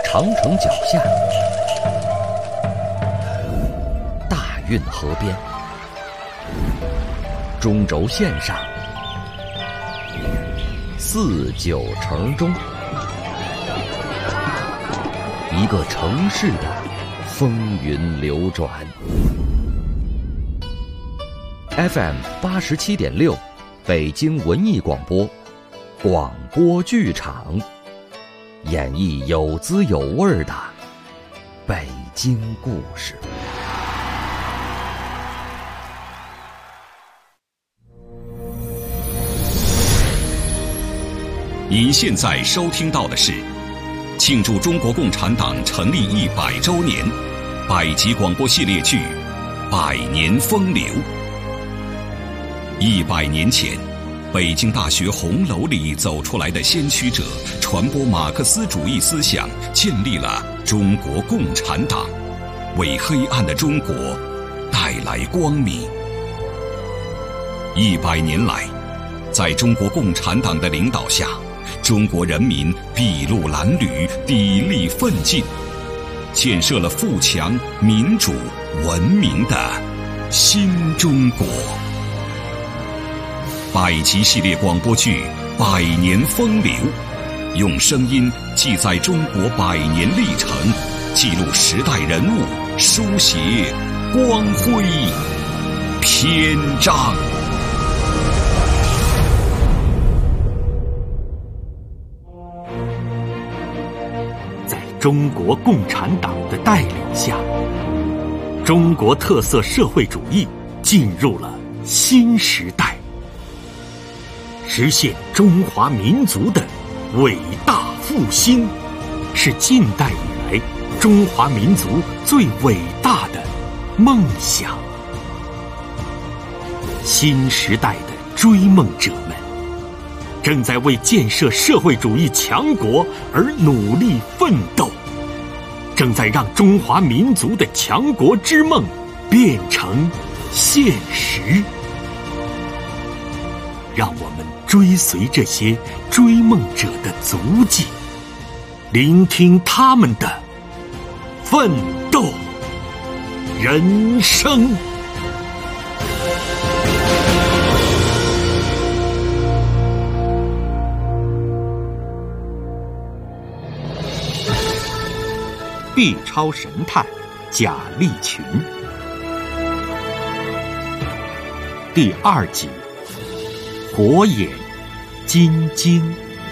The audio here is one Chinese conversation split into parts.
长城脚下，大运河边，中轴线上，四九城中，一个城市的风云流转。FM 87.6，北京文艺广播，广播剧场，演绎有滋有味的北京故事。 您现在收听到的是庆祝中国共产党成立100周年百集广播系列剧《百年风流》。100年前，北京大学红楼里走出来的先驱者，传播马克思主义思想，建立了中国共产党，为黑暗的中国带来光明。100年来，在中国共产党的领导下，中国人民筚路蓝缕，砥砺奋进，建设了富强、民主、文明的新中国。百集系列广播剧《百年风流》，用声音记载中国100年历程，记录时代人物，书写光辉篇章。 在中国共产党的带领下，中国特色社会主义进入了新时代，实现中华民族的伟大复兴，是近代以来中华民族最伟大的梦想。新时代的追梦者们正在为建设社会主义强国而努力奋斗，正在让中华民族的强国之梦变成现实。让我们追随这些追梦者的足迹，聆听他们的奋斗人生。B 超神探贾立群，第2集，火眼金睛。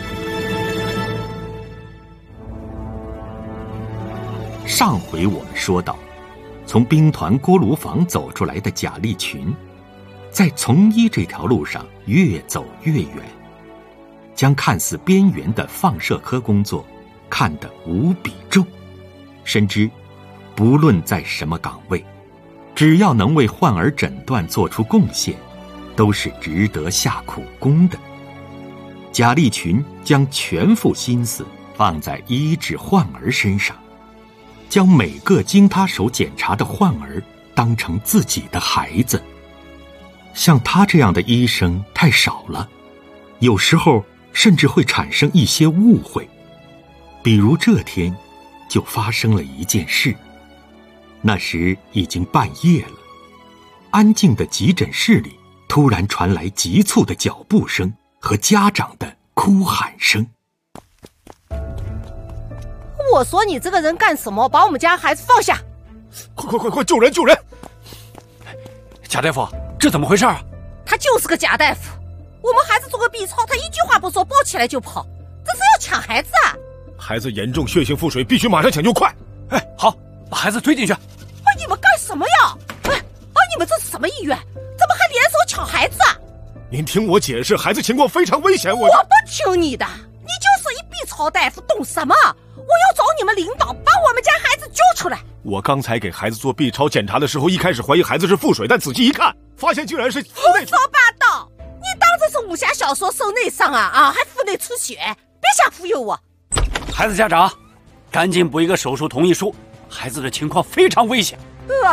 上回我们说到，从兵团锅炉房走出来的贾立群，在从医这条路上越走越远，将看似边缘的放射科工作看得无比重，深知不论在什么岗位，只要能为患儿诊断做出贡献，都是值得下苦功的。贾立群将全副心思放在医治患儿身上，将每个经他手检查的患儿当成自己的孩子。像他这样的医生太少了，有时候甚至会产生一些误会。比如这天就发生了一件事，那时已经半夜了，安静的急诊室里突然传来急促的脚步声和家长的哭喊声。 我说你这个人干什么？把我们家孩子放下！ 快救人救人！ 贾大夫，这怎么回事啊？ 他就是个假大夫，我们孩子做个 B 超，他一句话不说，抱起来就跑，这是要抢孩子啊！ 孩子严重血性腹水，必须马上抢救，快！ 哎，好，把孩子推进去。 你们干什么呀？你们这是什么医院？怎么还联手抢孩子啊？ 您听我解释，孩子情况非常危险。我不听你的，你就是一 B 超大夫，懂什么？我要找你们领导把我们家孩子救出来。 我刚才给孩子做 B 超检查的时候，一开始怀疑孩子是腹水，但仔细一看，发现竟然是腹内。 胡说八道！你当这是武侠小说受内伤啊？还腹内出血？别瞎忽悠我！ 孩子家长，赶紧补一个手术同意书，孩子的情况非常危险。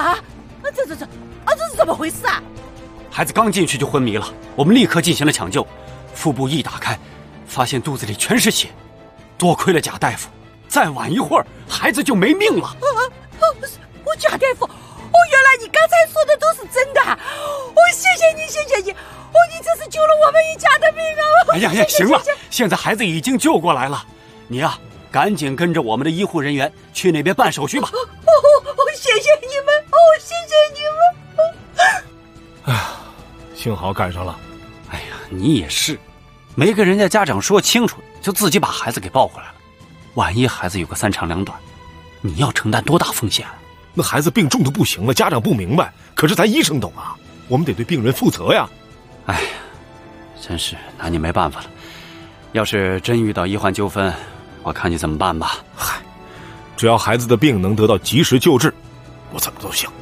这是怎么回事啊？ 孩子刚进去就昏迷了，我们立刻进行了抢救，腹部一打开，发现肚子里全是血，多亏了贾大夫， 再晚一会儿，孩子就没命了。 我贾大夫，原来你刚才说的都是真的，谢谢你，谢谢你，你这是救了我们一家的命啊！ 哎呀，行了，现在孩子已经救过来了，你呀，赶紧跟着我们的医护人员去那边办手续吧。 谢谢你们，谢谢你们。 哎呀，幸好赶上了。 哎呀，你也是，没跟人家家长说清楚，就自己把孩子给抱回来了。万一孩子有个三长两短，你要承担多大风险啊？ 那孩子病重的不行了，家长不明白，可是咱医生懂啊，我们得对病人负责呀。 哎呀，真是拿你没办法了。要是真遇到医患纠纷，我看你怎么办吧。 嗨，只要孩子的病能得到及时救治，我怎么都行。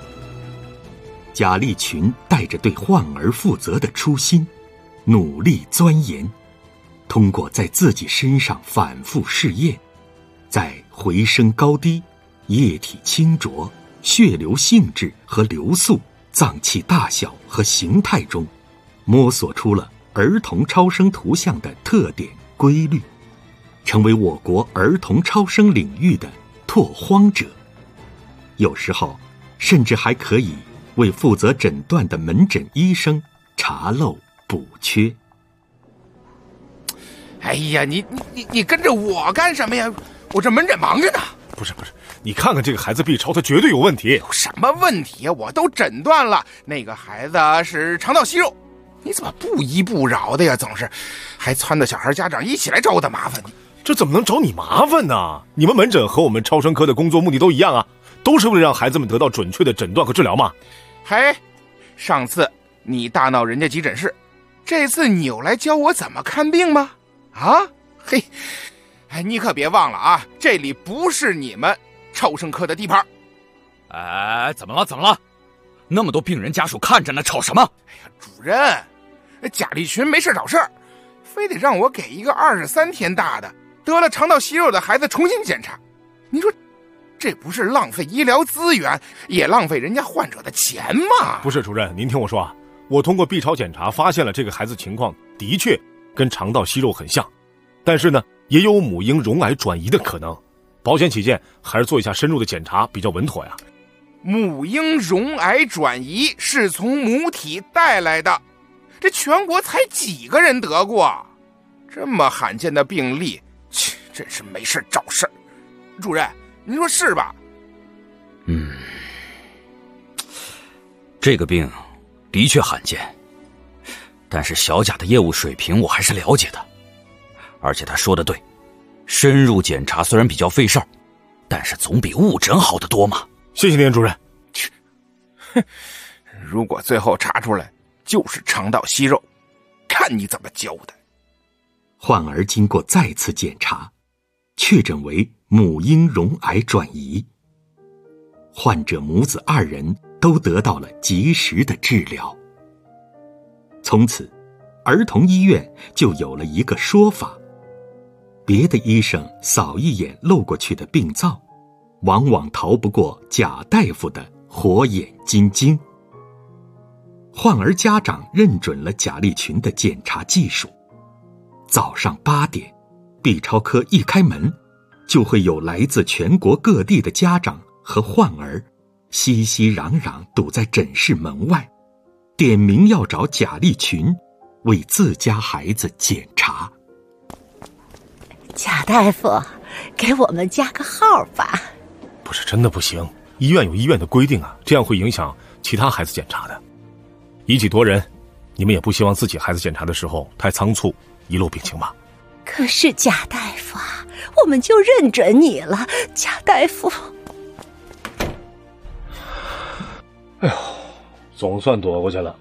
贾立群带着对患儿负责的初心，努力钻研，通过在自己身上反复试验，在回声高低、液体清浊、血流性质和流速、脏器大小和形态中，摸索出了儿童超声图像的特点规律，成为我国儿童超声领域的拓荒者。有时候甚至还可以为负责诊断的门诊医生查漏补缺。 哎呀，你跟着我干什么呀？我这门诊忙着呢。 不是，你看看这个孩子 B 超，他绝对有问题。 有什么问题啊？我都诊断了，那个孩子是肠道息肉。你怎么不依不饶的呀？总是还撺掇小孩家长一起来找我的麻烦。 这怎么能找你麻烦呢？你们门诊和我们超声科的工作目的都一样啊，都是为了让孩子们得到准确的诊断和治疗嘛。 嘿，上次你大闹人家急诊室，这次你有来教我怎么看病吗？啊，嘿，哎，你可别忘了啊，这里不是你们超声科的地盘。 哎，怎么了？那么多病人家属看着呢，吵什么？ 哎呀，主任，贾立群没事找事儿，非得让我给一个23天大的得了肠道息肉的孩子重新检查。你说这不是浪费医疗资源，也浪费人家患者的钱吗？ 不是，主任，您听我说啊，我通过 B 超检查发现了这个孩子情况的确跟肠道息肉很像，但是呢，也有母婴溶癌转移的可能。保险起见，还是做一下深入的检查比较稳妥呀。 母婴溶癌转移是从母体带来的，这全国才几个人得过，这么罕见的病例，切，真是没事找事儿。主任，您说是吧？ 这个病的确罕见，但是小贾的业务水平我还是了解的，而且他说的对，深入检查虽然比较费事儿，但是总比误诊好得多嘛。 谢谢您，主任。 如果最后查出来就是肠道息肉，看你怎么交代。 患儿经过再次检查，确诊为母婴溶癌转移，患者母子2人都得到了及时的治疗。从此，儿童医院就有了一个说法：别的医生扫一眼漏过去的病灶，往往逃不过贾大夫的火眼金睛。患儿家长认准了贾立群的检查技术，早上8点，B 超科一开门，就会有来自全国各地的家长和患儿熙熙攘攘堵在诊室门外，点名要找贾立群为自家孩子检查。 贾大夫，给我们加个号吧。 不是，真的不行，医院有医院的规定啊，这样会影响其他孩子检查的。1挤多人，你们也不希望自己孩子检查的时候太仓促，遗漏病情吧？ 可是贾大夫啊，我们就认准你了，贾大夫。 哎呦，总算躲过去了。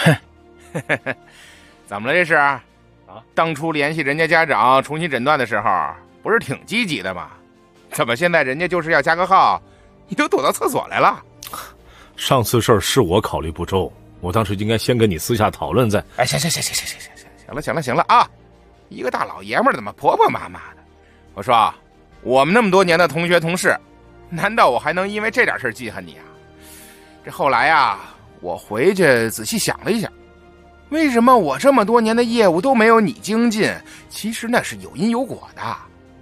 怎么了这是？啊，当初联系人家家长重新诊断的时候，不是挺积极的吗？怎么现在人家就是要加个号，你都躲到厕所来了？ 上次事儿是我考虑不周，我当时应该先跟你私下讨论再。 哎，行了啊！一个大老爷们儿怎么婆婆妈妈的？我说，我们那么多年的同学同事，难道我还能因为这点事记恨你啊？这后来啊，我回去仔细想了一下，为什么我这么多年的业务都没有你精进？其实那是有因有果的。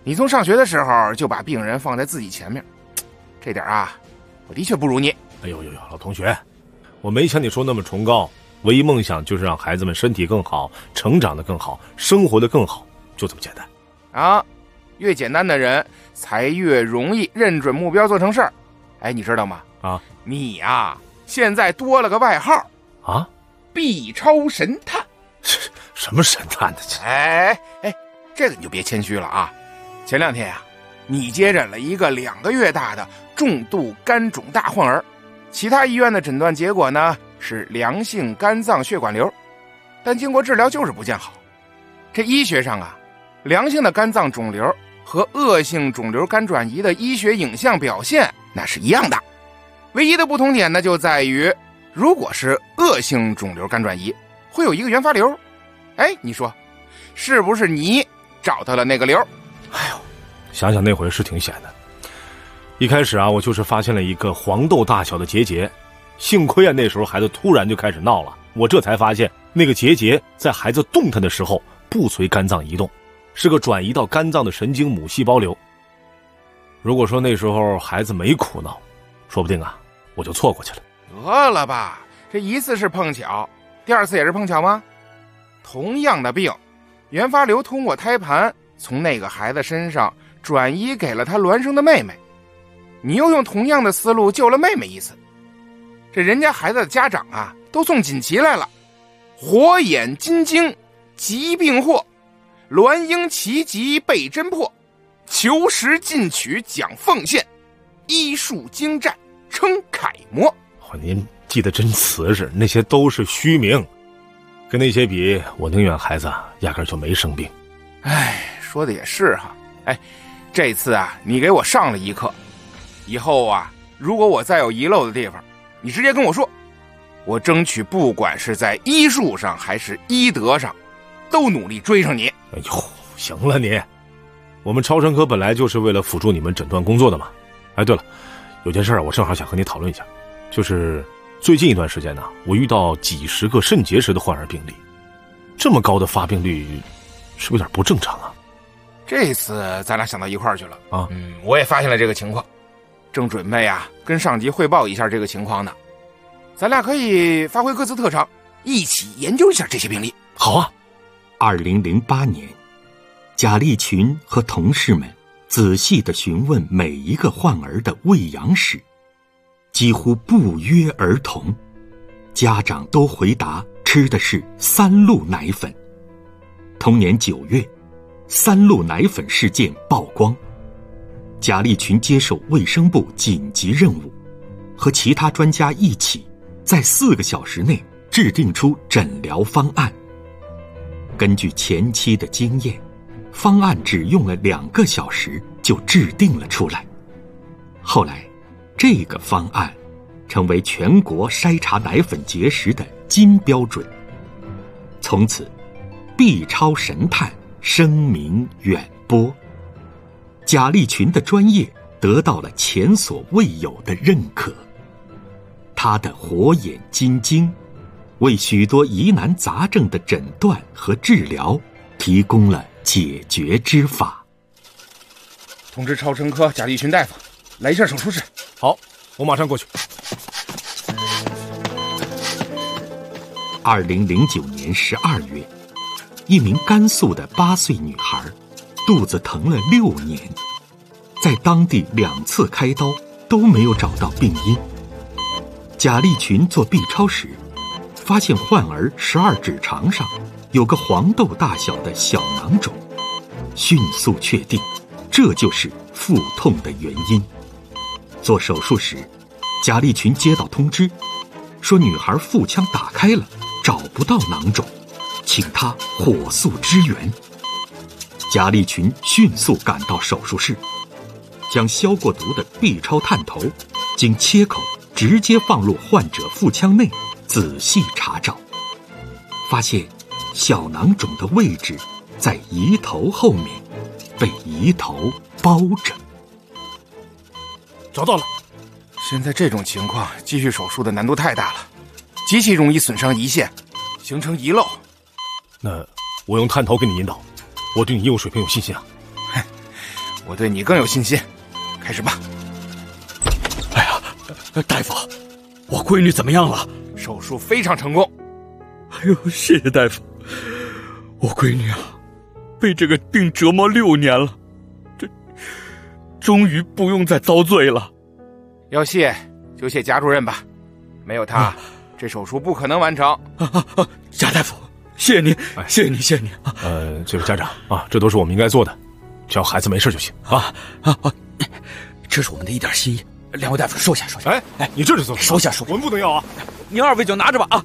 你从上学的时候就把病人放在自己前面，这点啊，我的确不如你。 哎呦，老同学，我没像你说那么崇高，唯一梦想就是让孩子们身体更好，成长得更好，生活得更好，就这么简单。 啊，越简单的人才越容易认准目标做成事儿。哎，你知道吗？ 啊， 你呀，现在多了个外号啊 ，B 超神探。 什么神探的？ 哎，这个你就别谦虚了啊。前2天呀，你接诊了一个2个月大的重度肝肿大患儿，其他医院的诊断结果呢是良性肝脏血管瘤，但经过治疗就是不见好。这医学上啊，良性的肝脏肿瘤和恶性肿瘤肝转移的医学影像表现那是一样的，唯一的不同点呢就在于，如果是恶性肿瘤肝转移，会有一个原发瘤。哎，你说是不是你找到了那个瘤？ 哎呦，想想那回是挺险的。一开始啊，我就是发现了一个黄豆大小的结节，幸亏啊那时候孩子突然就开始闹了，我这才发现那个结节在孩子动弹的时候不随肝脏移动，是个转移到肝脏的神经母细胞瘤。如果说那时候孩子没哭闹，说不定啊我就错过去了。 得了吧，这一次是碰巧，第2次也是碰巧吗？同样的病，原发瘤通过胎盘从那个孩子身上转移给了他孪生的妹妹，你又用同样的思路救了妹妹一次。这人家孩子的家长啊都送锦旗来了，火眼金睛疾病祸，栾英奇疾被侦破，求实进取讲奉献，医术精湛称楷模。 您记得真瓷实，那些都是虚名，跟那些比，我宁愿孩子压根就没生病。 哎，说的也是哈。哎，这次啊你给我上了一课，以后啊如果我再有遗漏的地方，你直接跟我说，我争取不管是在医术上还是医德上都努力追上你。 哎呦，行了你，我们超声科本来就是为了辅助你们诊断工作的嘛。哎，对了，有件事我正好想和你讨论一下，就是最近一段时间呢，我遇到几十个肾结石的患儿病例，这么高的发病率，是不是有点不正常啊？ 这次咱俩想到一块儿去了啊。 我也发现了这个情况，正准备啊跟上级汇报一下这个情况呢。咱俩可以发挥各自特长，一起研究一下这些病例。 好啊。 2008年，贾立群和同事们仔细地询问每一个患儿的喂养史，几乎不约而同，家长都回答吃的是3鹿奶粉。同年9月，3鹿奶粉事件曝光，贾立群接受卫生部紧急任务，和其他专家一起在4个小时内制定出诊疗方案。根据前期的经验，方案只用了2个小时就制定了出来。后来，这个方案成为全国筛查奶粉结石的金标准。从此，B 超神探声名远播，贾立群的专业得到了前所未有的认可。他的火眼金睛，为许多疑难杂症的诊断和治疗提供了解决之法。 通知超声科贾立群大夫来一下手术室。 好，我马上过去。 2009年12月，一名甘肃的8岁女孩肚子疼了6年，在当地2次开刀都没有找到病因。贾立群做 B 超时，发现患儿12指肠上有个黄豆大小的小囊肿，迅速确定这就是腹痛的原因。做手术时，贾立群接到通知，说女孩腹腔打开了，找不到囊肿，请他火速支援。贾立群迅速赶到手术室，将消过毒的 B 超探头经切口直接放入患者腹腔内，仔细查找，发现小囊肿的位置在胰头后面，被胰头包着。 找到了。 现在这种情况，继续手术的难度太大了，极其容易损伤胰腺，形成遗漏。 那我用探头给你引导，我对你业务水平有信心啊。 我对你更有信心。开始吧。 哎呀，大夫，我闺女怎么样了？ 手术非常成功。 哎呦，谢谢大夫。我闺女啊，被这个病折磨6年了，这终于不用再遭罪了。 要谢就谢贾主任吧，没有他，这手术不可能完成。 贾大夫，谢谢您，谢谢您，谢谢您。 这个家长啊，这都是我们应该做的，只要孩子没事就行啊。 这是我们的一点心意，2位大夫收下，收下。 哎，你这是做什么？ 收下，收下。 我们不能要啊！ 您2位就拿着吧啊！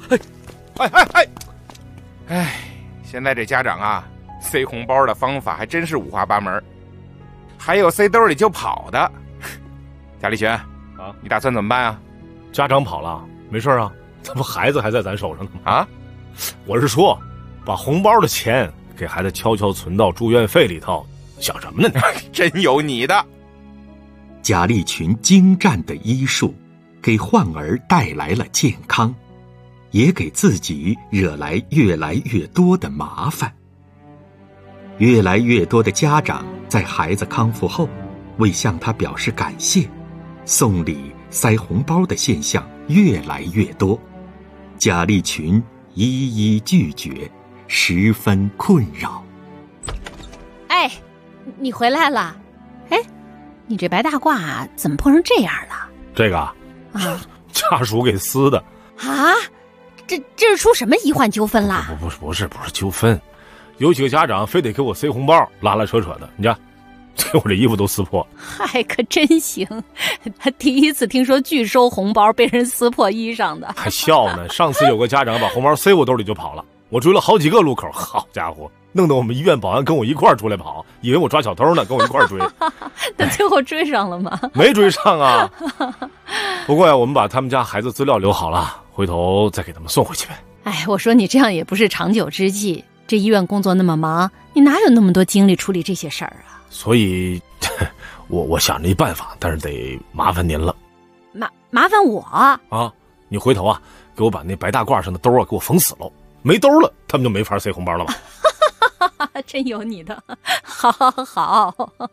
现在这家长啊，塞红包的方法还真是五花八门，还有塞兜里就跑的。贾立群啊，你打算怎么办啊？ 家长跑了，没事啊，这不孩子还在咱手上呢吗？ 啊， 我是说，把红包的钱给孩子悄悄存到住院费里头，想什么呢？ 真有你的！ 贾立群精湛的医术，给患儿带来了健康，也给自己惹来越来越多的麻烦。越来越多的家长在孩子康复后，为向他表示感谢，送礼塞红包的现象越来越多。贾立群一一拒绝，十分困扰。 哎，你回来了。哎，你这白大褂怎么碰成这样了？ 这个啊， 家属给撕的。 啊，这是出什么医患纠纷啦？ 不是纠纷，有几个家长非得给我塞红包，拉拉扯扯的，你看，这我这衣服都撕破。 嗨，可真行！第一次听说拒收红包被人撕破衣裳的， 还笑呢。上次有个家长把红包塞我兜里就跑了，我追了好几个路口，好家伙，弄得我们医院保安跟我一块儿出来跑，以为我抓小偷呢，跟我一块儿追。 那最后追上了吗？ 没追上啊。不过呀，我们把他们家孩子资料留好了，回头再给他们送回去呗。 哎，我说你这样也不是长久之计。这医院工作那么忙，你哪有那么多精力处理这些事儿啊？ 所以，我想着一办法，但是得麻烦您了。 麻烦我啊！ 你回头啊，给我把那白大褂上的兜啊给我缝死喽，没兜了，他们就没法塞红包了吧？ 真有你的，好。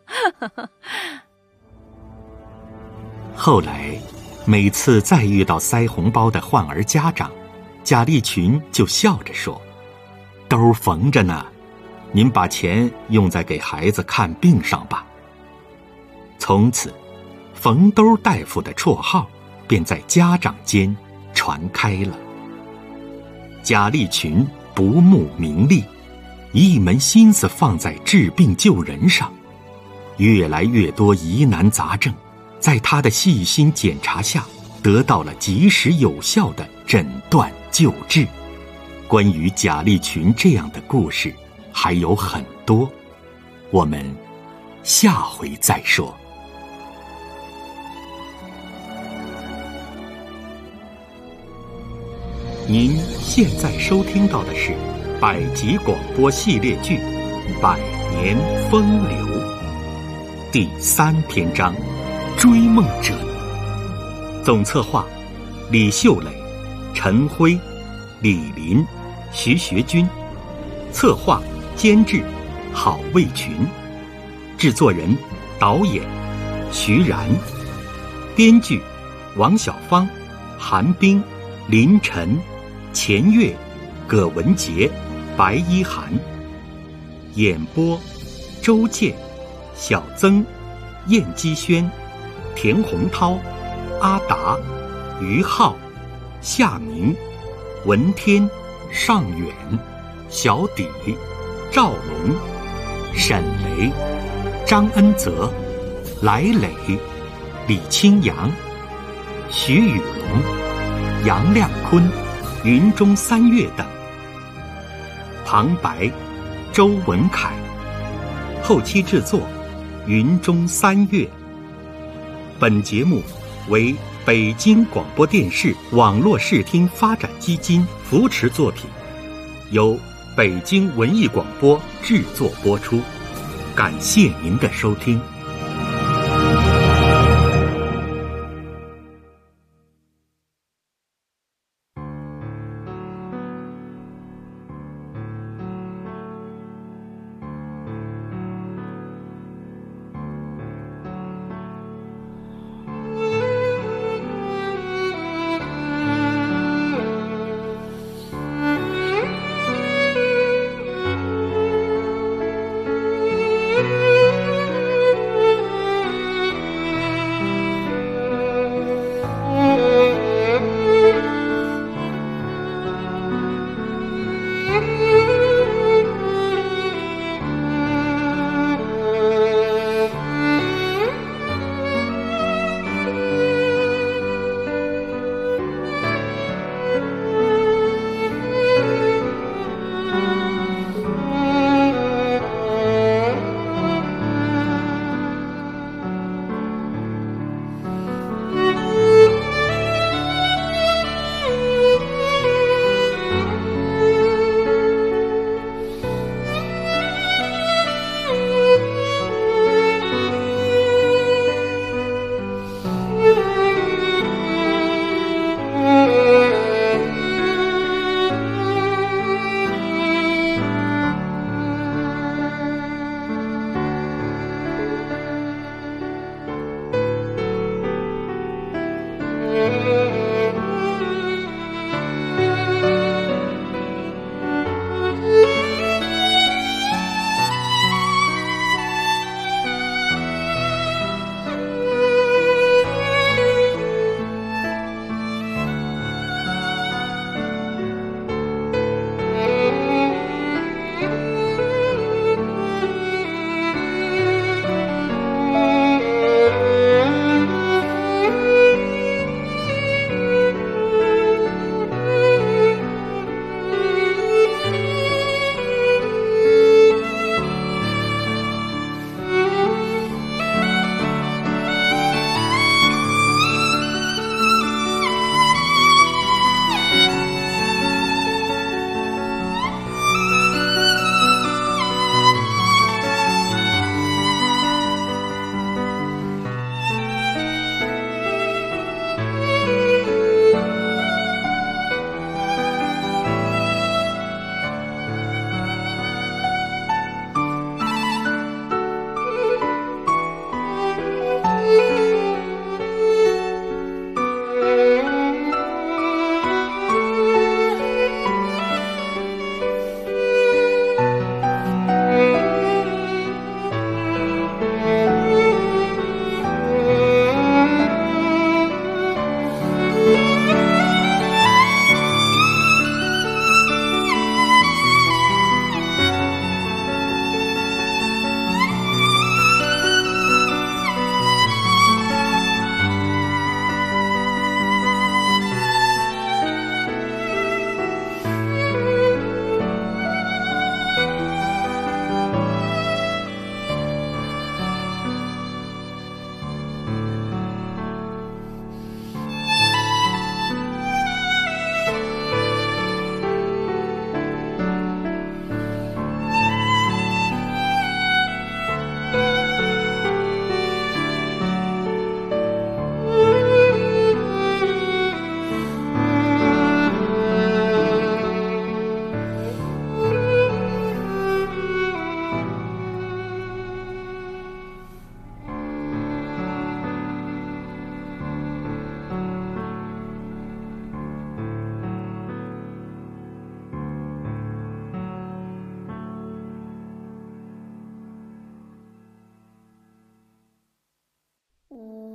后来，每次再遇到塞红包的患儿家长，贾立群就笑着说：“兜缝着呢，您把钱用在给孩子看病上吧。”从此，缝兜大夫的绰号便在家长间传开了。贾立群不慕名利，一门心思放在治病救人上，越来越多疑难杂症在他的细心检查下得到了及时有效的诊断救治。关于贾立群这样的故事还有很多，我们下回再说。您现在收听到的是百集广播系列剧《百年风流》第3篇章《追梦者》，总策划李秀磊、陈辉、李林、徐学军，策划监制郝卫群，制作人导演徐然，编剧王小芳、韩冰、林晨、钱月、葛文杰、白一涵，演播周健、小曾、燕姬轩、田洪涛、阿达、于浩、夏明、文天、尚远、小底、赵龙、沈雷、张恩泽、来磊、李清扬、徐宇龙、杨亮坤、云中三月等。旁白周文凯，后期制作云中三月。本节目为北京广播电视网络视听发展基金扶持作品，由北京文艺广播制作播出。感谢您的收听。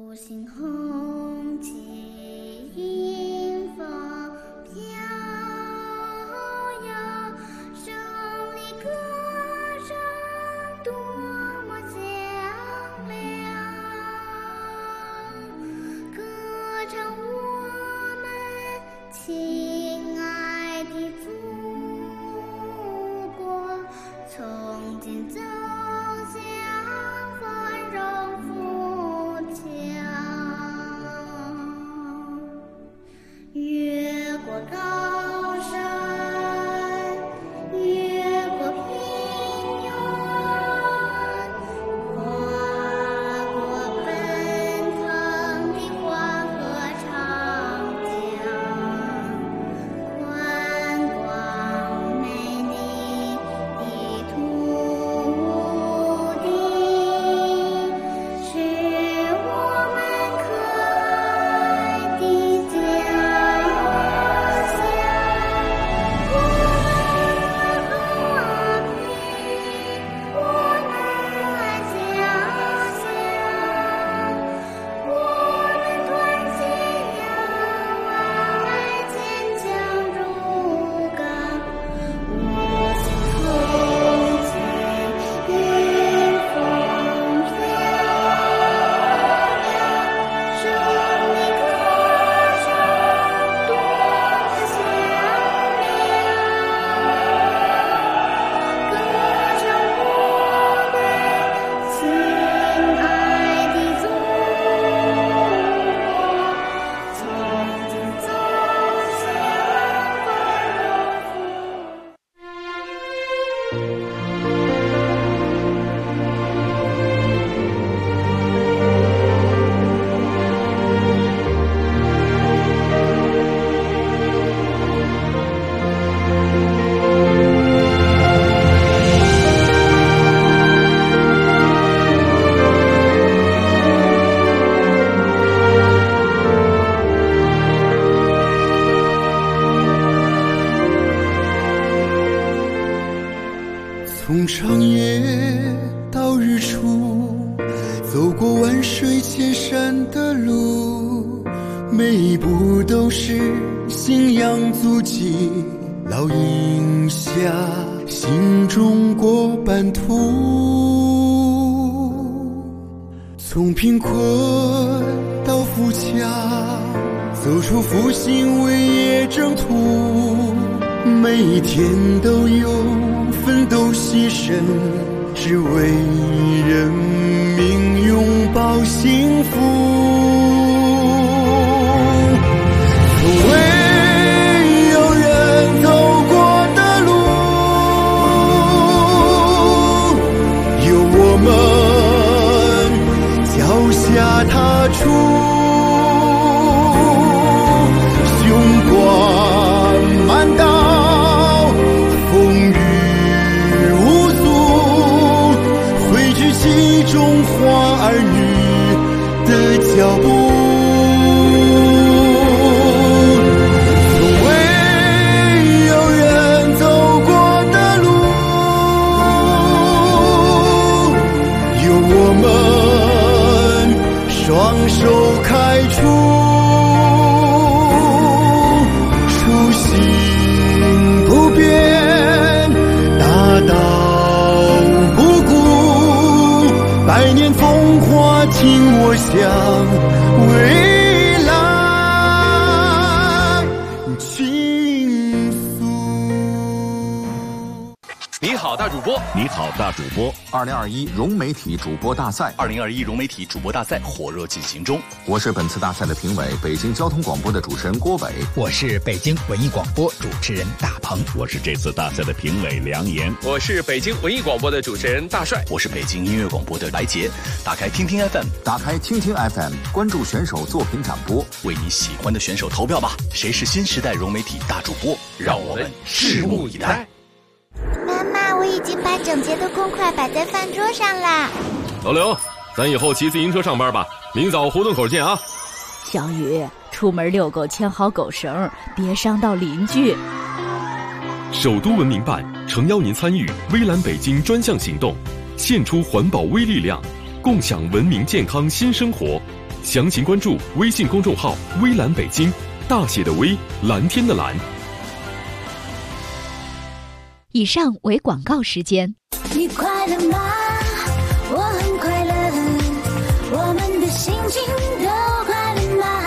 独行红旗迎风飘摇，胜利歌声多么响亮，歌唱我们亲爱的祖国，从今走向繁荣富强，越过高山，越过平原，跨过奔腾的黄河长江，观光美丽的土地，是我们可爱的家乡。我们和平，我们家乡，我们团结友爱，坚强如钢，五星红旗迎风飘摇，胜利歌声多么响亮，歌唱我们亲爱的祖国，从今走向繁荣富从长夜到日出，走过万水千山的路，每一步都是信仰足迹，烙印下新中国版图。从贫困到富强，走出复兴伟业征途，每一天都有奋斗牺牲，只为人民拥抱幸福。从未有人走过的路，有我们脚下踏出，雄关漫道，风雨无阻，汇聚起中华儿女的脚步。从未有人走过的路，有我们双手开出，初心不变，大道不顾，百年风华尽我乡，未来倾诉。 你好，大主播！ 你好，大主播 ！2021融媒体主播大赛 ，2021融媒体主播大赛火热进行中。 我是本次大赛的评委，北京交通广播的主持人郭伟。 我是北京文艺广播主持人大鹏。 我是这次大赛的评委梁岩。 我是北京文艺广播的主持人大帅。 我是北京音乐广播的白杰。打开听听 FM， 打开听听 FM， 关注选手作品展播， 为你喜欢的选手投票吧！谁是新时代融媒体大主播？让我们拭目以待。 妈妈，我已经把整洁的公筷摆在饭桌上啦。 老刘，咱以后骑自行车上班吧，明早胡同口见啊。 小雨，出门遛狗牵好狗绳，别伤到邻居。 首都文明办诚邀您参与微蓝北京专项行动，献出环保微力量，共享文明健康新生活。 详情关注微信公众号“微蓝北京”，大写的微，蓝天的蓝。 以上为广告时间。 你快乐吗？我很快乐，我们的心情都快乐吗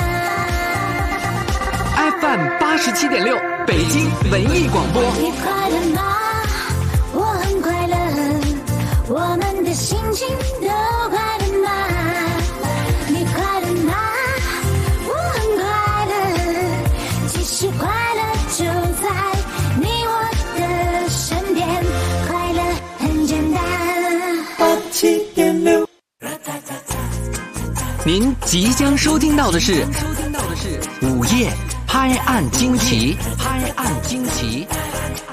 ？FM 87.6，北京文艺广播。 你快乐吗？我很快乐，我们的心情都快乐吗？你快乐吗？我很快乐，其实快乐就在你我的身边，快乐很简单。87.6， 您即将收听到的是午夜拍案惊奇，拍案惊奇。